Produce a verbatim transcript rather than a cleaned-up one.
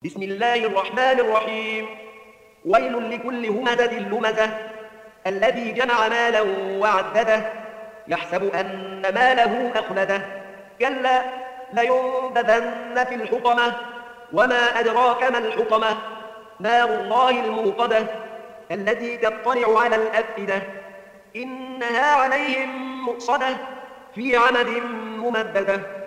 بسم الله الرحمن الرحيم. ويل لكل همزة لمزة الذي جمع مالا وعدده يحسب أن ماله أخلده كلا لينبذن في الحطمة وما أدراك ما الحطمة نار الله الموقدة التي تطلع على الأفئدة إنها عليهم مؤصدة في عمد ممددة.